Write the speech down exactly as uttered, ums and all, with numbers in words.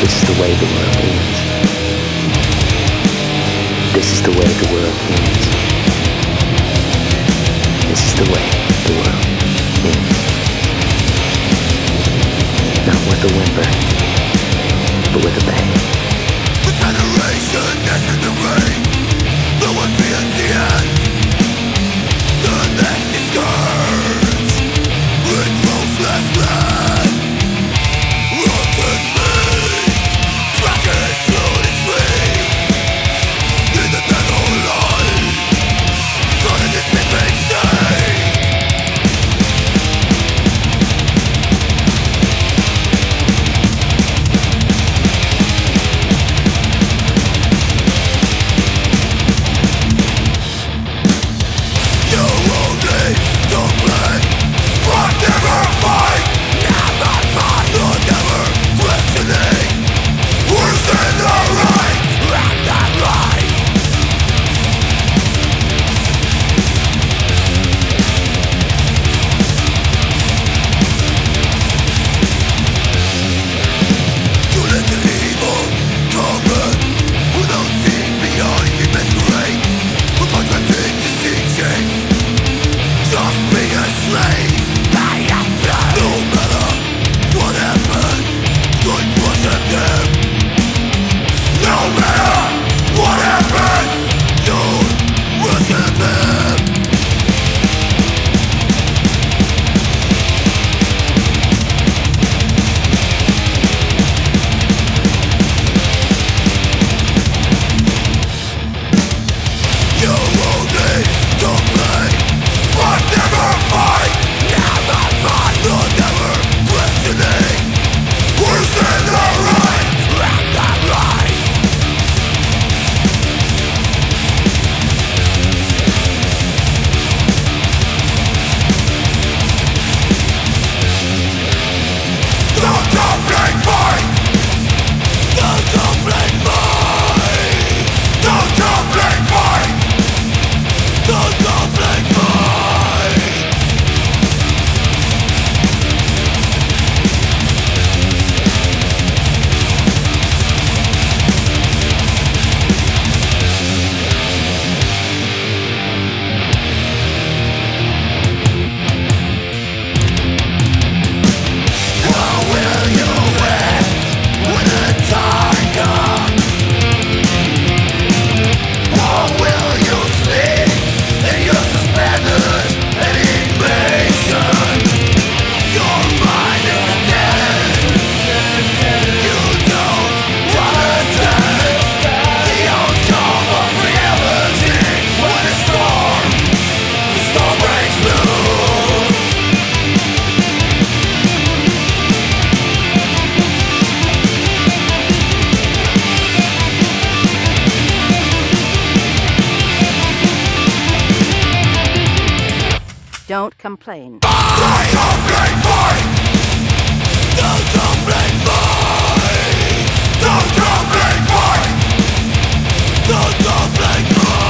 This is the way the world ends. This is the way the world ends. This is the way the world ends. Not with a whimper, but with a bang. The generation destined to reign. No one fears the end. The next is scourge. It grows less less. Rotten meat. Dragging through the sleep. In the dead or alive. Caught in this sleeping state. Don't complain. Don't complain, boy! Don't complain, boy! Don't complain, boy! Don't complain, boy!